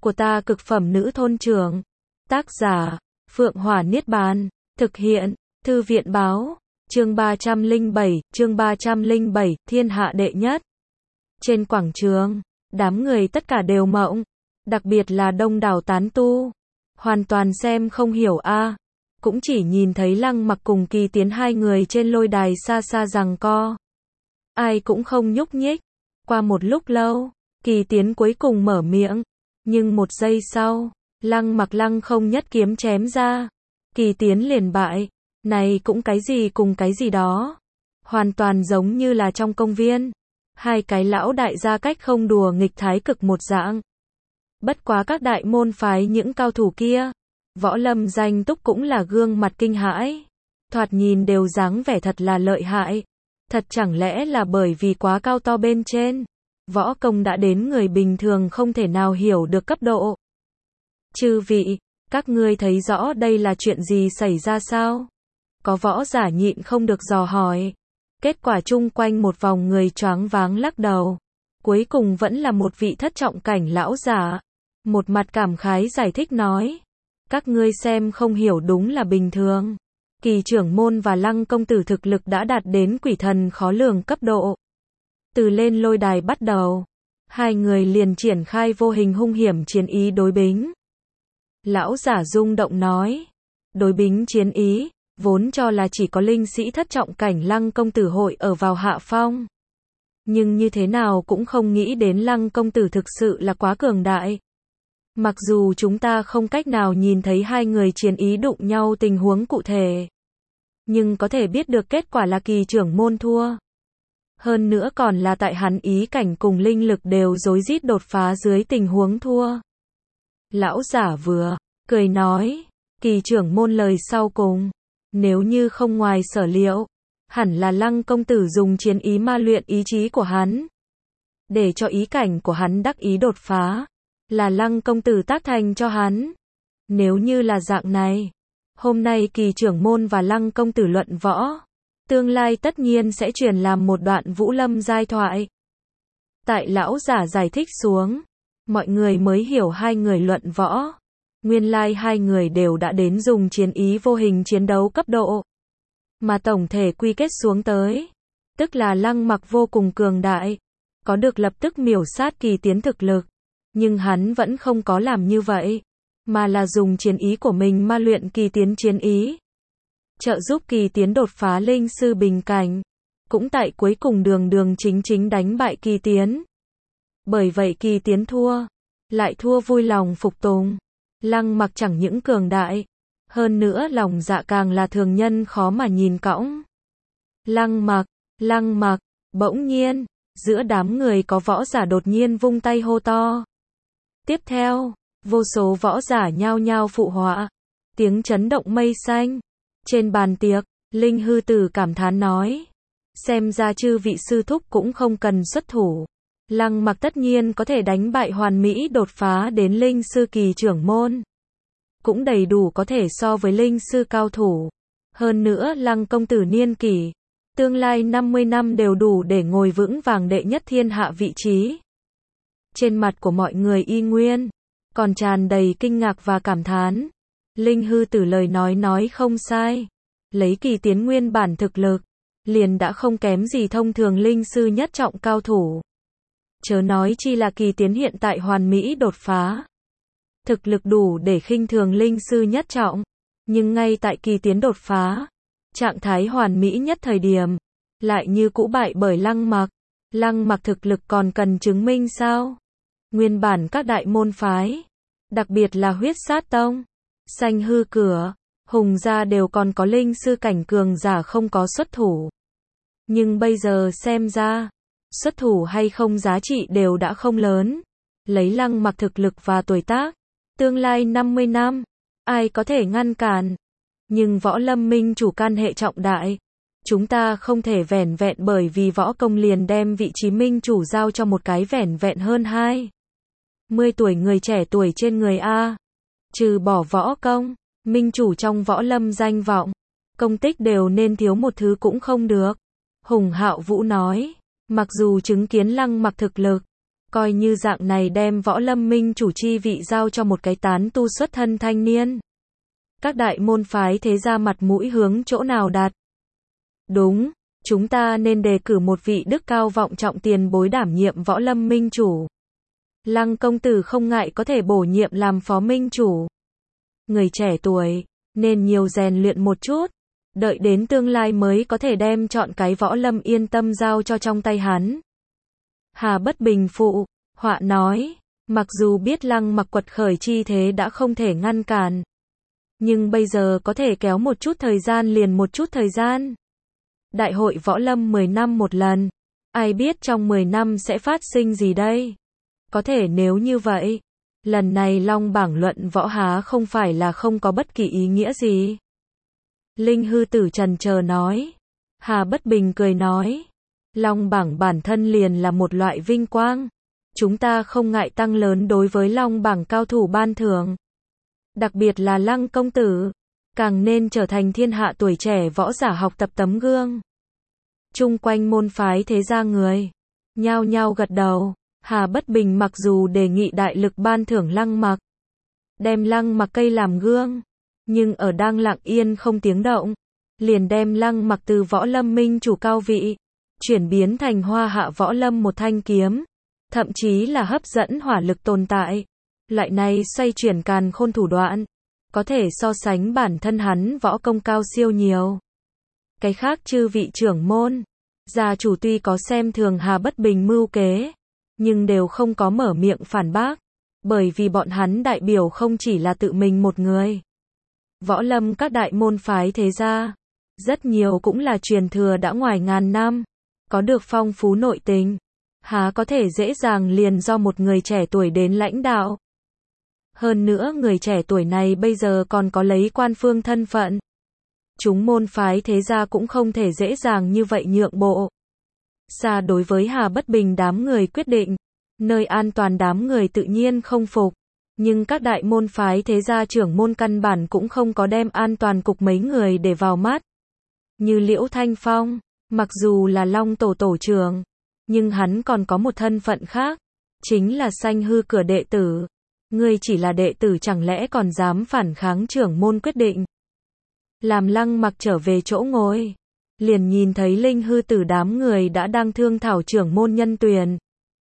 của ta cực phẩm nữ thôn trưởng. Tác giả, Phượng Hỏa Niết Bàn. Thực hiện, Thư viện Báo. Chương 307, Thiên hạ đệ nhất. Trên quảng trường, đám người tất cả đều mộng, đặc biệt là đông đảo tán tu. Hoàn toàn xem không hiểu a. Cũng chỉ nhìn thấy Lăng Mặc cùng Kỳ Tiến hai người trên lôi đài xa xa giằng co. Ai cũng không nhúc nhích. Qua một lúc lâu, Kỳ Tiến cuối cùng mở miệng. Nhưng một giây sau, Lăng Mặc lăng không nhất kiếm chém ra. Kỳ Tiến liền bại. Này cũng cái gì cùng cái gì đó. Hoàn toàn giống như là trong công viên. Hai cái lão đại gia cách không đùa nghịch thái cực một dạng. Bất quá các đại môn phái những cao thủ kia, võ lâm danh túc cũng là gương mặt kinh hãi. Thoạt nhìn đều dáng vẻ thật là lợi hại. Thật chẳng lẽ là bởi vì quá cao to bên trên, võ công đã đến người bình thường không thể nào hiểu được cấp độ. Chư vị, các ngươi thấy rõ đây là chuyện gì xảy ra sao? Có võ giả nhịn không được dò hỏi. Kết quả chung quanh một vòng người choáng váng lắc đầu. Cuối cùng vẫn là một vị thất trọng cảnh lão giả. Một mặt cảm khái giải thích nói. Các ngươi xem không hiểu đúng là bình thường. Kỳ trưởng môn và Lăng công tử thực lực đã đạt đến quỷ thần khó lường cấp độ. Từ lên lôi đài bắt đầu, hai người liền triển khai vô hình hung hiểm chiến ý đối bính. Lão giả rung động nói. Đối bính chiến ý, vốn cho là chỉ có linh sĩ thất trọng cảnh Lăng công tử hội ở vào hạ phong. Nhưng như thế nào cũng không nghĩ đến Lăng công tử thực sự là quá cường đại. Mặc dù chúng ta không cách nào nhìn thấy hai người chiến ý đụng nhau tình huống cụ thể, nhưng có thể biết được kết quả là Kỳ trưởng môn thua. Hơn nữa còn là tại hắn ý cảnh cùng linh lực đều rối rít đột phá dưới tình huống thua. Lão giả vừa cười nói, Kỳ trưởng môn lời sau cùng, nếu như không ngoài sở liệu, hẳn là Lăng công tử dùng chiến ý ma luyện ý chí của hắn, để cho ý cảnh của hắn đắc ý đột phá, là Lăng công tử tác thành cho hắn. Nếu như là dạng này, hôm nay Kỳ trưởng môn và Lăng công tử luận võ, tương lai tất nhiên sẽ truyền làm một đoạn vũ lâm giai thoại. Tại lão giả giải thích xuống, mọi người mới hiểu hai người luận võ. Nguyên lai hai người đều đã đến dùng chiến ý vô hình chiến đấu cấp độ. Mà tổng thể quy kết xuống tới, tức là Lăng Mặc vô cùng cường đại, có được lập tức miểu sát Kỳ Tiến thực lực. Nhưng hắn vẫn không có làm như vậy, mà là dùng chiến ý của mình ma luyện Kỳ Tiến chiến ý, trợ giúp Kỳ Tiến đột phá linh sư bình cảnh, cũng tại cuối cùng đường chính đánh bại Kỳ Tiến. Bởi vậy Kỳ Tiến thua, lại thua vui lòng phục tùng. Lăng Mặc chẳng những cường đại, hơn nữa lòng dạ càng là thường nhân khó mà nhìn cõng. Lăng Mặc, bỗng nhiên, giữa đám người có võ giả đột nhiên vung tay hô to. Tiếp theo, vô số võ giả nhao nhao phụ họa, tiếng chấn động mây xanh. Trên bàn tiệc, Linh Hư Tử cảm thán nói, xem ra chư vị sư thúc cũng không cần xuất thủ. Lăng Mặc tất nhiên có thể đánh bại hoàn mỹ đột phá đến linh sư Kỳ trưởng môn. Cũng đầy đủ có thể so với linh sư cao thủ. Hơn nữa Lăng công tử niên kỷ, tương lai 50 năm đều đủ để ngồi vững vàng đệ nhất thiên hạ vị trí. Trên mặt của mọi người y nguyên còn tràn đầy kinh ngạc và cảm thán. Linh Hư Tử lời nói không sai. Lấy Kỳ Tiến nguyên bản thực lực, liền đã không kém gì thông thường linh sư nhất trọng cao thủ. Chớ nói chi là Kỳ Tiến hiện tại hoàn mỹ đột phá. Thực lực đủ để khinh thường linh sư nhất trọng. Nhưng ngay tại Kỳ Tiến đột phá, trạng thái hoàn mỹ nhất thời điểm, lại như cũ bại bởi Lăng Mặc. Lăng Mặc thực lực còn cần chứng minh sao? Nguyên bản các đại môn phái, đặc biệt là Huyết Sát Tông, Sanh Hư Cửa, Hùng gia đều còn có linh sư cảnh cường giả không có xuất thủ. Nhưng bây giờ xem ra, xuất thủ hay không giá trị đều đã không lớn. Lấy Lăng Mặc thực lực và tuổi tác, tương lai 50 năm, ai có thể ngăn cản? Nhưng võ lâm minh chủ can hệ trọng đại. Chúng ta không thể vẻn vẹn bởi vì võ công liền đem vị trí minh chủ giao cho một cái vẻn vẹn hơn 20 tuổi người trẻ tuổi trên người a. Trừ bỏ võ công, minh chủ trong võ lâm danh vọng, công tích đều nên thiếu một thứ cũng không được. Hùng Hạo Vũ nói, mặc dù chứng kiến Lăng Mặc thực lực, Coi như dạng này đem võ lâm minh chủ chi vị giao cho một cái tán tu xuất thân thanh niên. Các đại môn phái thế gia mặt mũi hướng chỗ nào đặt? Đúng, chúng ta nên đề cử một vị đức cao vọng trọng tiền bối đảm nhiệm võ lâm minh chủ. Lăng công tử không ngại có thể bổ nhiệm làm phó minh chủ. Người trẻ tuổi, nên nhiều rèn luyện một chút, đợi đến tương lai mới có thể đem chọn cái võ lâm yên tâm giao cho trong tay hắn. Hà Bất Bình phụ họa nói, mặc dù biết Lăng Mặc quật khởi chi thế đã không thể ngăn cản, nhưng bây giờ có thể kéo một chút thời gian liền một chút thời gian. Đại hội võ lâm 10 năm một lần, ai biết trong 10 năm sẽ phát sinh gì đây? Có thể nếu như vậy, lần này Long bảng luận võ há không phải là không có bất kỳ ý nghĩa gì. Linh Hư Tử trần chờ nói. Hà Bất Bình cười nói, Long bảng bản thân liền là một loại vinh quang. Chúng ta không ngại tăng lớn đối với Long bảng cao thủ ban thưởng. Đặc biệt là Lăng công tử, càng nên trở thành thiên hạ tuổi trẻ võ giả học tập tấm gương. Chung quanh môn phái thế gia người, nhao nhao gật đầu. Hà Bất Bình mặc dù đề nghị đại lực ban thưởng Lăng Mặc, đem Lăng Mặc cây làm gương, nhưng ở đang lặng yên không tiếng động, liền đem Lăng Mặc từ võ lâm minh chủ cao vị, chuyển biến thành hoa hạ võ lâm một thanh kiếm, thậm chí là hấp dẫn hỏa lực tồn tại. Loại này xoay chuyển càn khôn thủ đoạn, có thể so sánh bản thân hắn võ công cao siêu nhiều. Cái khác chư vị trưởng môn, gia chủ tuy có xem thường Hà Bất Bình mưu kế, nhưng đều không có mở miệng phản bác, bởi vì bọn hắn đại biểu không chỉ là tự mình một người. Võ lâm các đại môn phái thế gia, rất nhiều cũng là truyền thừa đã ngoài ngàn năm, có được phong phú nội tình, há có thể dễ dàng liền do một người trẻ tuổi đến lãnh đạo. Hơn nữa người trẻ tuổi này bây giờ còn có lấy quan phương thân phận. Chúng môn phái thế gia cũng không thể dễ dàng như vậy nhượng bộ. Xa đối với Hà Bất Bình đám người quyết định, nơi an toàn đám người tự nhiên không phục, nhưng các đại môn phái thế gia trưởng môn căn bản cũng không có đem an toàn cục mấy người để vào mắt. Như Liễu Thanh Phong, mặc dù là Long tổ tổ trưởng, nhưng hắn còn có một thân phận khác, chính là Sanh Hư cửa đệ tử. Ngươi chỉ là đệ tử chẳng lẽ còn dám phản kháng trưởng môn quyết định? Làm Lăng Mặc trở về chỗ ngồi, liền nhìn thấy Linh Hư Tử đám người đã đang thương thảo trưởng môn nhân tuyển.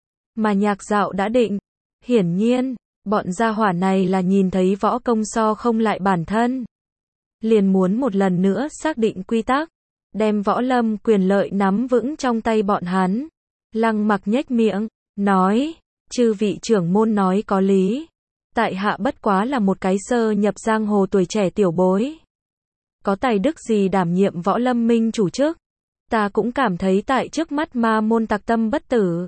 Mà nhạc dạo đã định, hiển nhiên, bọn gia hỏa này là nhìn thấy võ công so không lại bản thân. Liền muốn một lần nữa xác định quy tắc, đem võ lâm quyền lợi nắm vững trong tay bọn hắn. Lăng Mặc nhếch miệng, nói, chư vị trưởng môn nói có lý. Tại hạ bất quá là một cái sơ nhập giang hồ tuổi trẻ tiểu bối. Có tài đức gì đảm nhiệm võ lâm minh chủ chức? Ta cũng cảm thấy tại trước mắt ma môn tặc tâm bất tử.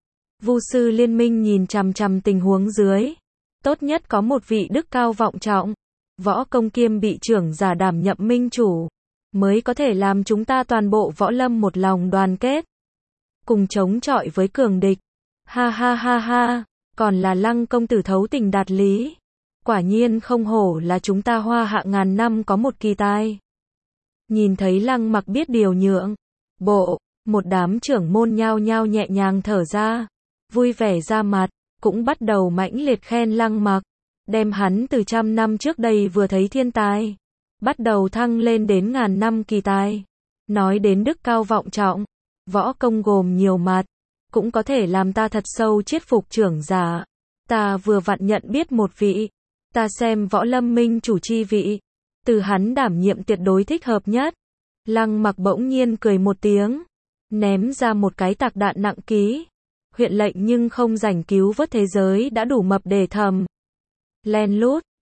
Vu sư liên minh nhìn chằm chằm tình huống dưới. Tốt nhất có một vị đức cao vọng trọng, võ công kiêm bị trưởng giả đảm nhậm minh chủ, mới có thể làm chúng ta toàn bộ võ lâm một lòng đoàn kết, cùng chống chọi với cường địch. Ha ha ha ha, còn là Lăng công tử thấu tình đạt lý. Quả nhiên không hổ là chúng ta hoa hạ ngàn năm có một kỳ tài. Nhìn thấy Lăng Mặc biết điều nhượng bộ, một đám trưởng môn nhao nhao nhẹ nhàng thở ra, vui vẻ ra mặt, cũng bắt đầu mãnh liệt khen Lăng Mặc, đem hắn từ trăm năm trước đây vừa thấy thiên tài, bắt đầu thăng lên đến ngàn năm kỳ tài. Nói đến đức cao vọng trọng, võ công gồm nhiều mặt, cũng có thể làm ta thật sâu chiết phục trưởng giả. Ta vừa vặn nhận biết một vị, ta xem võ lâm minh chủ chi vị, từ hắn đảm nhiệm tuyệt đối thích hợp nhất. Lăng Mặc bỗng nhiên cười một tiếng, ném ra một cái tạc đạn nặng ký. Huyện lệnh nhưng không rảnh cứu vớt thế giới đã đủ mập để thầm. Len lút,